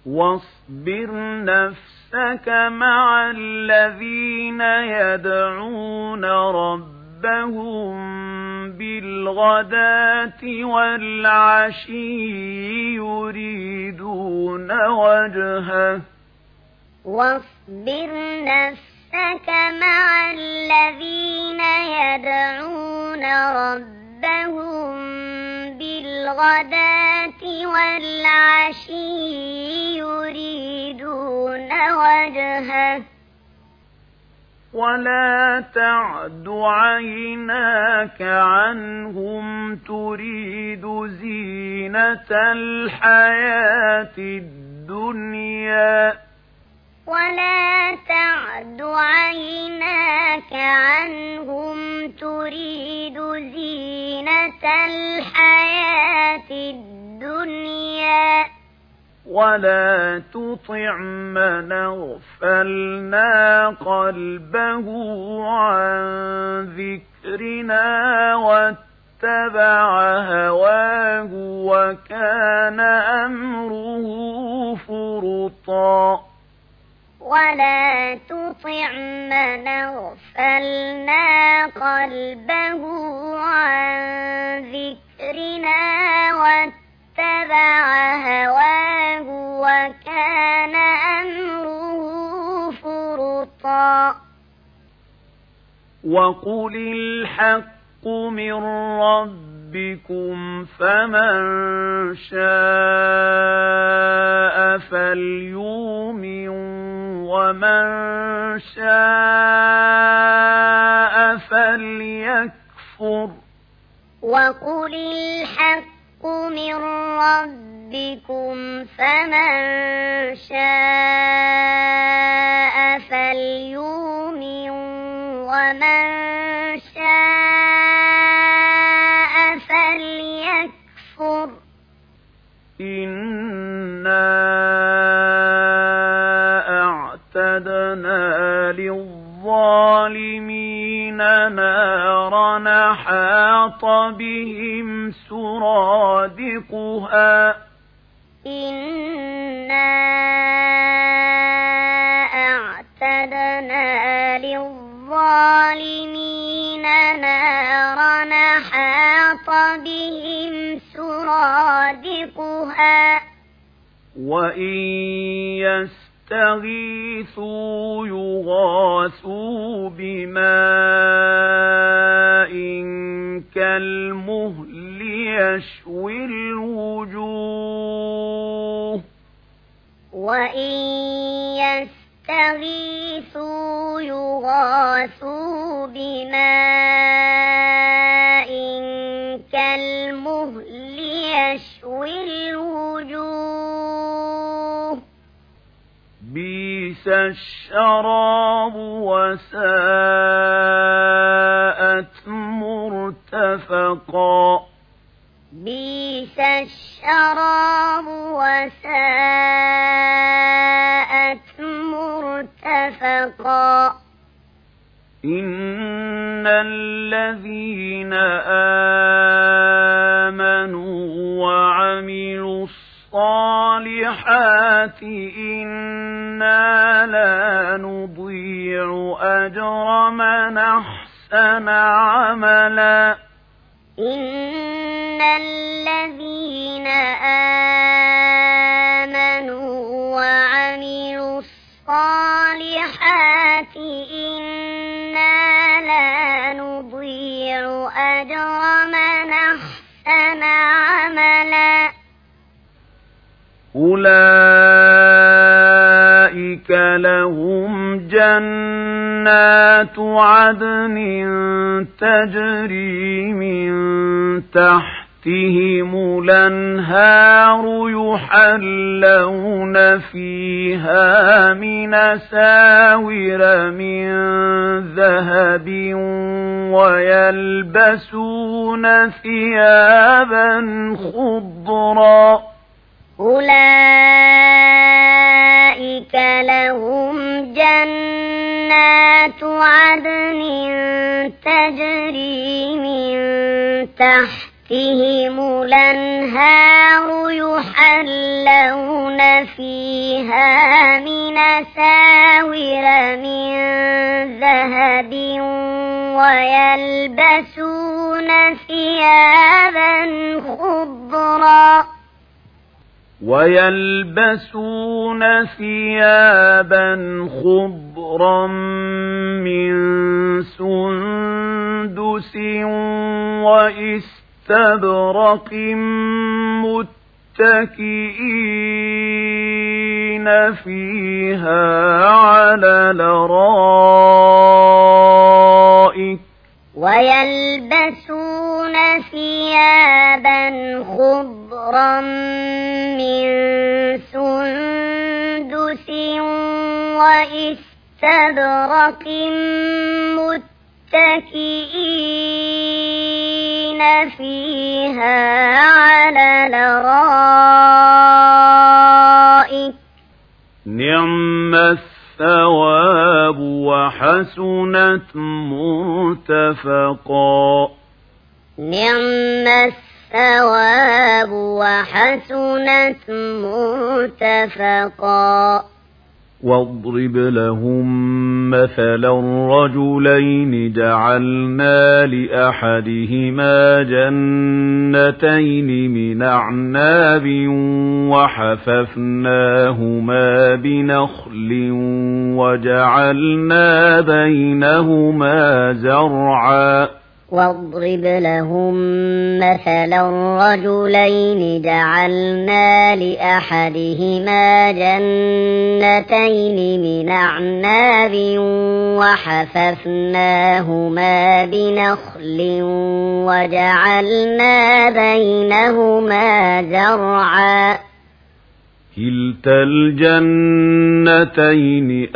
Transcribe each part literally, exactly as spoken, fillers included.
واصبر نفسك مع الذين يدعون ربهم بالغداة والعشي يريدون وجهه واصبر نفسك مع الذين يدعون ربهم بالغداة والعشي يريدون وجهه ولا تعد عيناك عنهم تريد زينة الحياة الدنيا ولا تعد عيناك عنهم تريد زينة الحياة الدنيا ولا تطع من أغفلنا قلبه عن ذكرنا واتبع هواه وكان أمره فرطا ولا تطع من أغفلنا قلبه عن ذكرنا واتبع هواه وكان أمره فرطا وقل الحق من ربكم فمن شاء فليؤمن ومن شاء فليكفر وقل الحق من ربكم فمن شاء فليؤمن ومن شاء فليكفر إنا أعتدنا للظالمين نارا أحاط بهم سرادقها إنا أعتدنا للظالمين نارا أحاط بهم سرادقها وإن يستغيثوا يغاثوا بماء كالمهل يشوي الوجوه وإن يستغيثوا يغاثوا بماء كالمهل يشوي الوجوه بئس الشراب وساءت مرتفقا بئس الشراب وساءت مرتفقا إن الذين آمنوا وعملوا الصالحات إنا لا نضيع أجر من أحسن عملا إن الذين آمنوا وعملوا الصالحات إنا لا نضيع أجر من أحسن عملا أولئك لهم جنات عدن تجري من تحتهم الأنهار يحلون فيها من أساور من ذهب ويلبسون ثيابا خضرا أولئك لهم جنات عدن تجري من تحتهم تحتهم الأنهار يحلون فيها من أساور من ذهب ويلبسون ثيابا خضرا ويلبسون ثيابا خضرا من سندس وإستبرق متكئين فيها على الأرائك ويلبسون ثيابا خضرا من سندس وإستبرق متكئين فيها على الأرائك نعم الثواب وحسنت مرتفقا نعم الثواب وحسنت مرتفقا واضرب لهم مثلا رجلين جعلنا لأحدهما جنتين من أعناب وحففناهما بنخل وجعلنا بينهما زرعا واضرب لهم مثلا رجلين جعلنا لأحدهما جنتين من أعناب وحففناهما بنخل وجعلنا بينهما زرعا كلتا الجنتين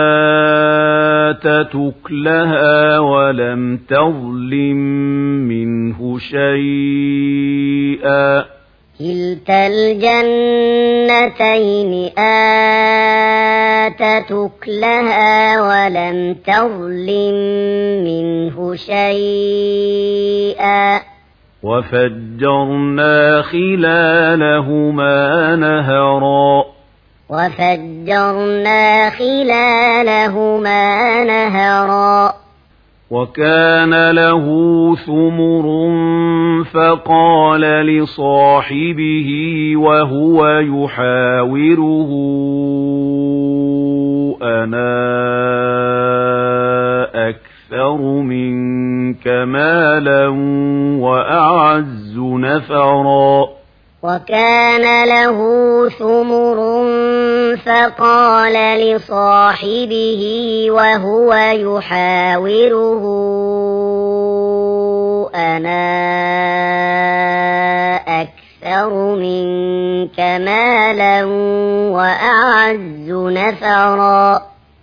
آتت أكلها ولم تظلم منه شيئا كلتا الجنتين آتت أكلها ولم تظلم منه شيئا وفجرنا خلالهما نهرا وفجرنا خلالهما نهرا وكان له ثمر فقال لصاحبه وهو يحاوره أنا أكثر منك مالا وأعز نفرا وكان له ثمر فقال لصاحبه وهو يحاوره أنا أكثر منك مالا وأعز نفرا